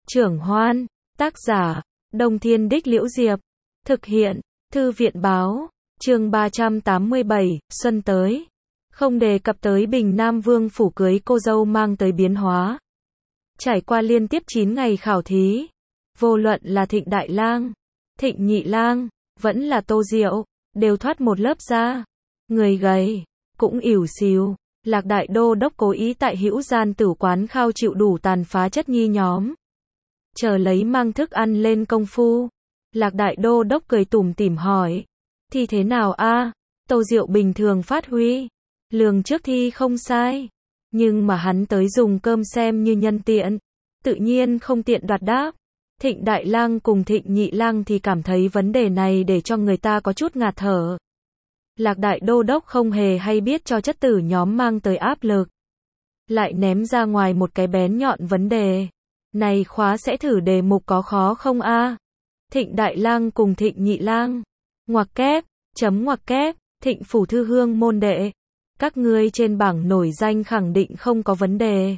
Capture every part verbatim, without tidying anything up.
Trưởng Hoan, tác giả, Đông Thiên Đích Liễu Diệp, thực hiện, Thư viện Báo, chương ba trăm tám mươi bảy, Xuân tới. Không đề cập tới Bình Nam Vương phủ cưới cô dâu mang tới biến hóa. Trải qua liên tiếp chín ngày khảo thí, vô luận là Thịnh Đại Lang, Thịnh Nhị Lang, vẫn là Tô Diệu, đều thoát một lớp da. Người gầy, cũng ỉu xìu. Lạc Đại Đô Đốc cố ý tại Hữu Gian Tử quán khao chịu đủ tàn phá chất nhi nhóm. Chờ lấy mang thức ăn lên công phu. Lạc Đại Đô Đốc cười tủm tỉm hỏi. Thì thế nào a? Tô Diệu bình thường phát huy. Lường trước thi không sai. Nhưng mà hắn tới dùng cơm xem như nhân tiện. Tự nhiên không tiện đoạt đáp. Thịnh Đại Lang cùng Thịnh Nhị Lang thì cảm thấy vấn đề này để cho người ta có chút ngạt thở. Lạc Đại Đô Đốc không hề hay biết cho chất tử nhóm mang tới áp lực. Lại ném ra ngoài một cái bén nhọn vấn đề. Này khóa sẽ thử đề mục có khó không a? Thịnh Đại Lang cùng Thịnh Nhị Lang. Ngoặc kép, chấm ngoặc kép, Thịnh phủ thư hương môn đệ. Các ngươi trên bảng nổi danh khẳng định không có vấn đề.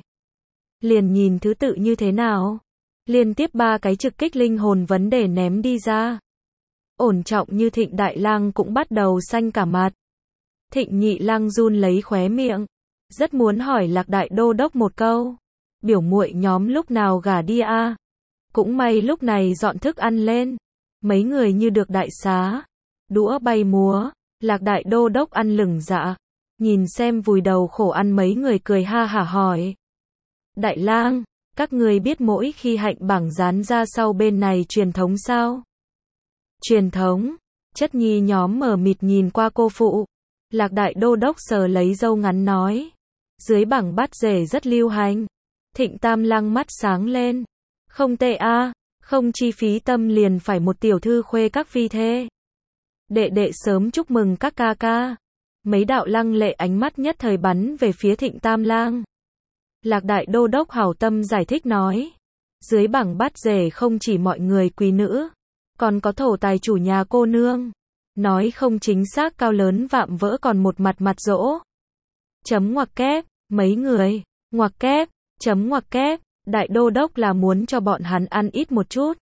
Liền nhìn thứ tự như thế nào. Liên tiếp ba cái trực kích linh hồn vấn đề ném đi ra. Ổn trọng như Thịnh Đại Lang cũng bắt đầu xanh cả mặt. Thịnh Nhị Lang run lấy khóe miệng. Rất muốn hỏi Lạc Đại Đô Đốc một câu. Biểu muội nhóm lúc nào gả đi a? Cũng may lúc này dọn thức ăn lên. Mấy người như được đại xá. Đũa bay múa. Lạc Đại Đô Đốc ăn lửng dạ. Nhìn xem vùi đầu khổ ăn mấy người cười ha hả hỏi. Đại Lang, các ngươi biết mỗi khi hạnh bảng dán ra sau bên này truyền thống sao? Truyền thống. Chất nhi nhóm mờ mịt nhìn qua cô phụ. Lạc Đại Đô Đốc sờ lấy râu ngắn nói. Dưới bảng bắt rể rất lưu hành. Thịnh Tam Lang mắt sáng lên. Không tệ a, không chi phí tâm liền phải một tiểu thư khuê các phi thê. Đệ đệ sớm chúc mừng các ca ca. Mấy đạo lăng lệ ánh mắt nhất thời bắn về phía Thịnh Tam Lang. Lạc Đại Đô Đốc hảo tâm giải thích nói. Dưới bảng bắt rể không chỉ mọi người quý nữ. Còn có thổ tài chủ nhà cô nương. Nói không chính xác cao lớn vạm vỡ còn một mặt mặt dỗ. Chấm ngoặc kép, mấy người, ngoặc kép, chấm ngoặc kép, Đại Đô Đốc là muốn cho bọn hắn ăn ít một chút.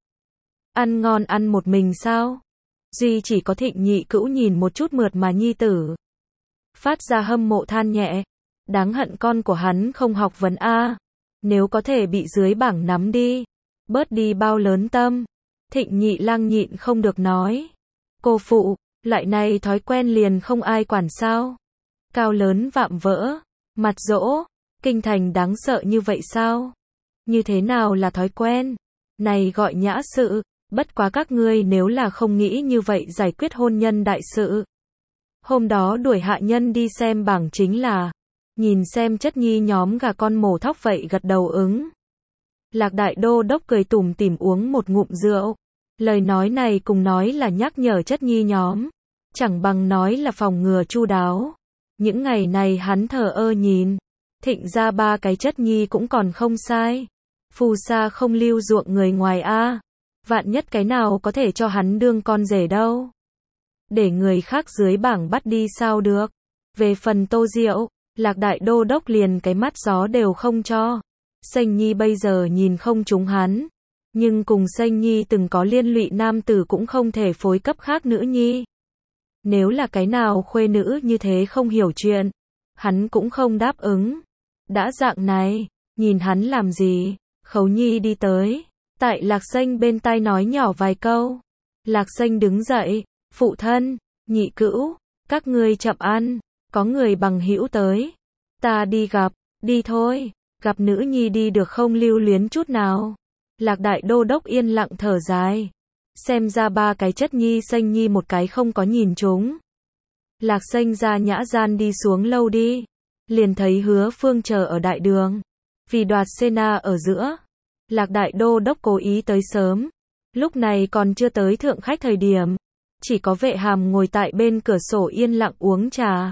Ăn ngon ăn một mình sao? Duy chỉ có Thịnh Nhị Cữu nhìn một chút mượt mà nhi tử. Phát ra hâm mộ than nhẹ. Đáng hận con của hắn không học vấn A. Nếu có thể bị dưới bảng nắm đi. Bớt đi bao lớn tâm. Thịnh Nhị Lang nhịn không được nói. Cô phụ, loại này thói quen liền không ai quản sao. Cao lớn vạm vỡ, mặt dỗ, kinh thành đáng sợ như vậy sao? Như thế nào là thói quen? Này gọi nhã sự, bất quá các ngươi nếu là không nghĩ như vậy giải quyết hôn nhân đại sự. Hôm đó đuổi hạ nhân đi xem bảng chính là, nhìn xem chất nhi nhóm gà con mổ thóc vậy gật đầu ứng. Lạc Đại Đô Đốc cười tủm tỉm uống một ngụm rượu. Lời nói này cùng nói là nhắc nhở chất nhi nhóm. Chẳng bằng nói là phòng ngừa chu đáo. Những ngày này hắn thờ ơ nhìn. Thịnh ra ba cái chất nhi cũng còn không sai. Phù sa không lưu ruộng người ngoài a. Vạn nhất cái nào có thể cho hắn đương con rể đâu. Để người khác dưới bảng bắt đi sao được. Về phần Tô Diệu, Lạc Đại Đô Đốc liền cái mắt gió đều không cho. Sênh Nhi bây giờ nhìn không trúng hắn. Nhưng cùng Sênh Nhi từng có liên lụy nam tử cũng không thể phối cấp khác nữ nhi. Nếu là cái nào khuê nữ như thế không hiểu chuyện, hắn cũng không đáp ứng. Đã dạng này, nhìn hắn làm gì? Khấu Nhi đi tới, tại Lạc Sênh bên tai nói nhỏ vài câu. Lạc Sênh đứng dậy, phụ thân, Nhị Cữu, các ngươi chậm ăn, có người bằng hữu tới. Ta đi gặp, đi thôi, gặp nữ nhi đi được không lưu luyến chút nào. Lạc Đại Đô Đốc yên lặng thở dài. Xem ra ba cái chất nhi Sênh Nhi một cái không có nhìn chúng. Lạc Sênh ra nhã gian đi xuống lâu đi. Liền thấy Hứa Phương chờ ở đại đường. Vì đoạt Sena ở giữa. Lạc Đại Đô Đốc cố ý tới sớm. Lúc này còn chưa tới thượng khách thời điểm. Chỉ có vệ hàm ngồi tại bên cửa sổ yên lặng uống trà.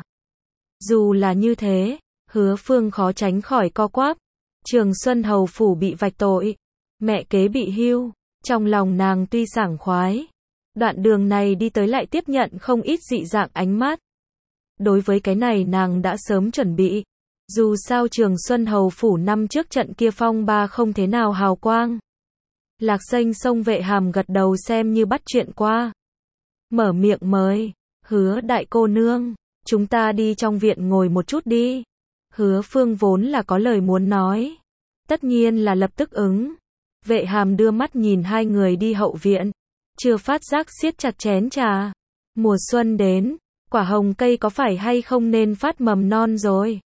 Dù là như thế, Hứa Phương khó tránh khỏi co quắp. Trường Xuân Hầu phủ bị vạch tội. Mẹ kế bị hưu. Trong lòng nàng tuy sảng khoái. Đoạn đường này đi tới lại tiếp nhận không ít dị dạng ánh mắt. Đối với cái này nàng đã sớm chuẩn bị. Dù sao Trường Xuân Hầu phủ năm trước trận kia phong ba không thế nào hào quang. Lạc Xanh xông Vệ Hàm gật đầu xem như bắt chuyện qua. Mở miệng mời, Hứa đại cô nương, chúng ta đi trong viện ngồi một chút đi. Hứa Phương vốn là có lời muốn nói. Tất nhiên là lập tức ứng. Vệ Hàm đưa mắt nhìn hai người đi hậu viện. Chưa phát giác siết chặt chén trà. Mùa xuân đến, quả hồng cây có phải hay không nên phát mầm non rồi.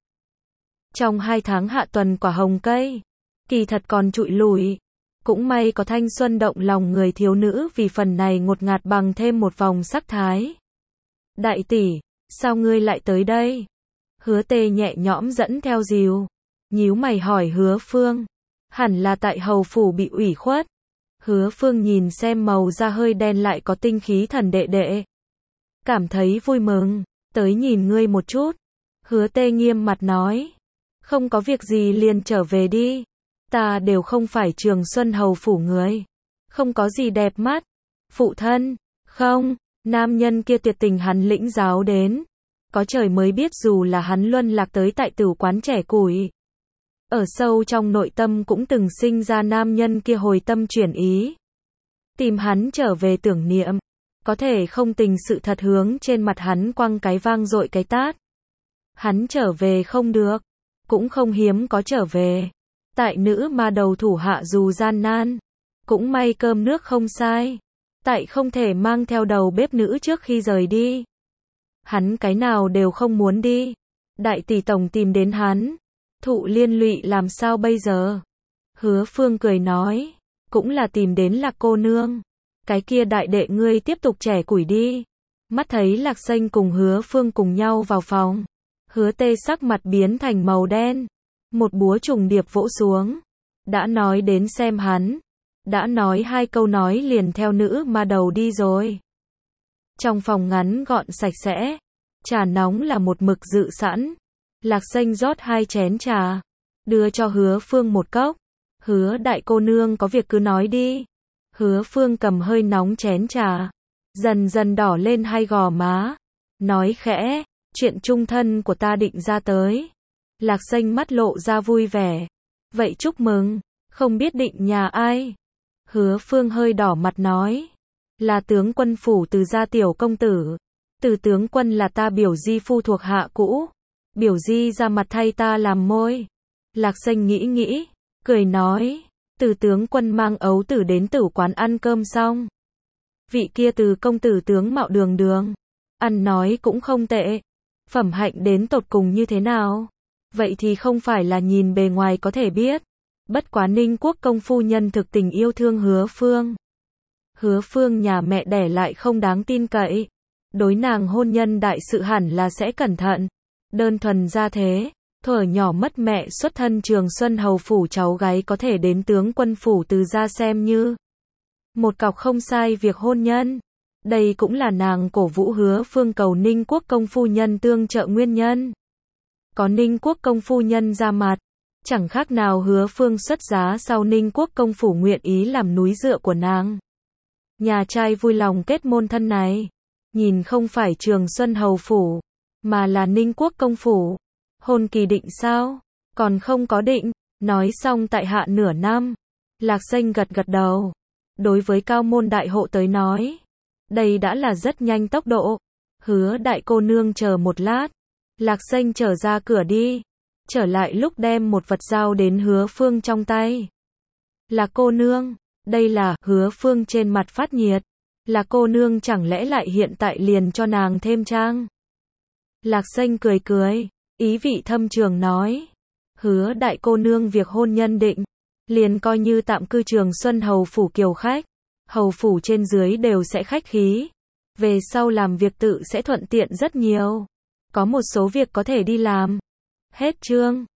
Trong hai tháng hạ tuần quả hồng cây, kỳ thật còn trụi lủi. Cũng may có thanh xuân động lòng người thiếu nữ vì phần này ngột ngạt bằng thêm một vòng sắc thái. Đại tỷ, sao ngươi lại tới đây? Hứa Tê nhẹ nhõm dẫn theo dìu. Nhíu mày hỏi Hứa Phương. Hẳn là tại hầu phủ bị ủy khuất. Hứa Phương nhìn xem màu da hơi đen lại có tinh khí thần đệ đệ. Cảm thấy vui mừng, tới nhìn ngươi một chút. Hứa Tê nghiêm mặt nói. Không có việc gì liền trở về đi. Ta đều không phải Trường Xuân hầu phủ người. Không có gì đẹp mắt. Phụ thân, không, nam nhân kia tuyệt tình hắn lĩnh giáo đến. Có trời mới biết dù là hắn luân lạc tới tại tử quán trẻ củi. Ở sâu trong nội tâm cũng từng sinh ra nam nhân kia hồi tâm chuyển ý. Tìm hắn trở về tưởng niệm. Có thể không tình sự thật hướng trên mặt hắn quăng cái vang dội cái tát. Hắn trở về không được. Cũng không hiếm có trở về. Tại nữ ma đầu thủ hạ dù gian nan. Cũng may cơm nước không sai. Tại không thể mang theo đầu bếp nữ trước khi rời đi. Hắn cái nào đều không muốn đi. Đại tỷ tổng tìm đến hắn. Thụ liên lụy làm sao bây giờ? Hứa Phương cười nói. Cũng là tìm đến Lạc cô nương. Cái kia đại đệ ngươi tiếp tục trẻ củi đi. Mắt thấy Lạc Xanh cùng Hứa Phương cùng nhau vào phòng. Hứa Tê sắc mặt biến thành màu đen. Một búa trùng điệp vỗ xuống. Đã nói đến xem hắn. Đã nói hai câu nói liền theo nữ ma đầu đi rồi. Trong phòng ngắn gọn sạch sẽ. Trà nóng là một mực dự sẵn. Lạc Xanh rót hai chén trà. Đưa cho Hứa Phương một cốc. Hứa đại cô nương có việc cứ nói đi. Hứa Phương cầm hơi nóng chén trà. Dần dần đỏ lên hai gò má. Nói khẽ. Chuyện chung thân của ta định ra tới. Lạc Xanh mắt lộ ra vui vẻ. Vậy chúc mừng. Không biết định nhà ai. Hứa Phương hơi đỏ mặt nói. Là tướng quân phủ Từ gia tiểu công tử. Từ tướng quân là ta biểu di phu thuộc hạ cũ. Biểu di ra mặt thay ta làm môi. Lạc Xanh nghĩ nghĩ. Cười nói. Từ tướng quân mang ấu tử đến tử quán ăn cơm xong. Vị kia Từ công tử tướng mạo đường đường. Ăn nói cũng không tệ. Phẩm hạnh đến tột cùng như thế nào? Vậy thì không phải là nhìn bề ngoài có thể biết. Bất quá Ninh Quốc công phu nhân thực tình yêu thương Hứa Phương. Hứa Phương nhà mẹ đẻ lại không đáng tin cậy. Đối nàng hôn nhân đại sự hẳn là sẽ cẩn thận. Đơn thuần ra thế. Thuở nhỏ mất mẹ xuất thân Trường Xuân hầu phủ cháu gái có thể đến tướng quân phủ Từ gia xem như một cọc không sai việc hôn nhân. Đây cũng là nàng cổ vũ Hứa Phương cầu Ninh Quốc công phu nhân tương trợ nguyên nhân. Có Ninh Quốc công phu nhân ra mặt. Chẳng khác nào Hứa Phương xuất giá sau Ninh Quốc công phủ nguyện ý làm núi dựa của nàng. Nhà trai vui lòng kết môn thân này. Nhìn không phải Trường Xuân hầu phủ. Mà là Ninh Quốc công phủ. Hôn kỳ định sao? Còn không có định. Nói xong tại hạ nửa năm. Lạc Xanh gật gật đầu. Đối với cao môn đại hộ tới nói. Đây đã là rất nhanh tốc độ. Hứa đại cô nương chờ một lát. Lạc Xanh trở ra cửa đi. Trở lại lúc đem một vật giao đến Hứa Phương trong tay. Là cô nương. Đây là Hứa Phương trên mặt phát nhiệt. Là cô nương chẳng lẽ lại hiện tại liền cho nàng thêm trang. Lạc Xanh cười cười. Ý vị thâm trường nói. Hứa đại cô nương việc hôn nhân định. Liền coi như tạm cư Trường Xuân hầu phủ kiều khách. Hầu phủ trên dưới đều sẽ khách khí. Về sau làm việc tự sẽ thuận tiện rất nhiều. Có một số việc có thể đi làm. Hết chương.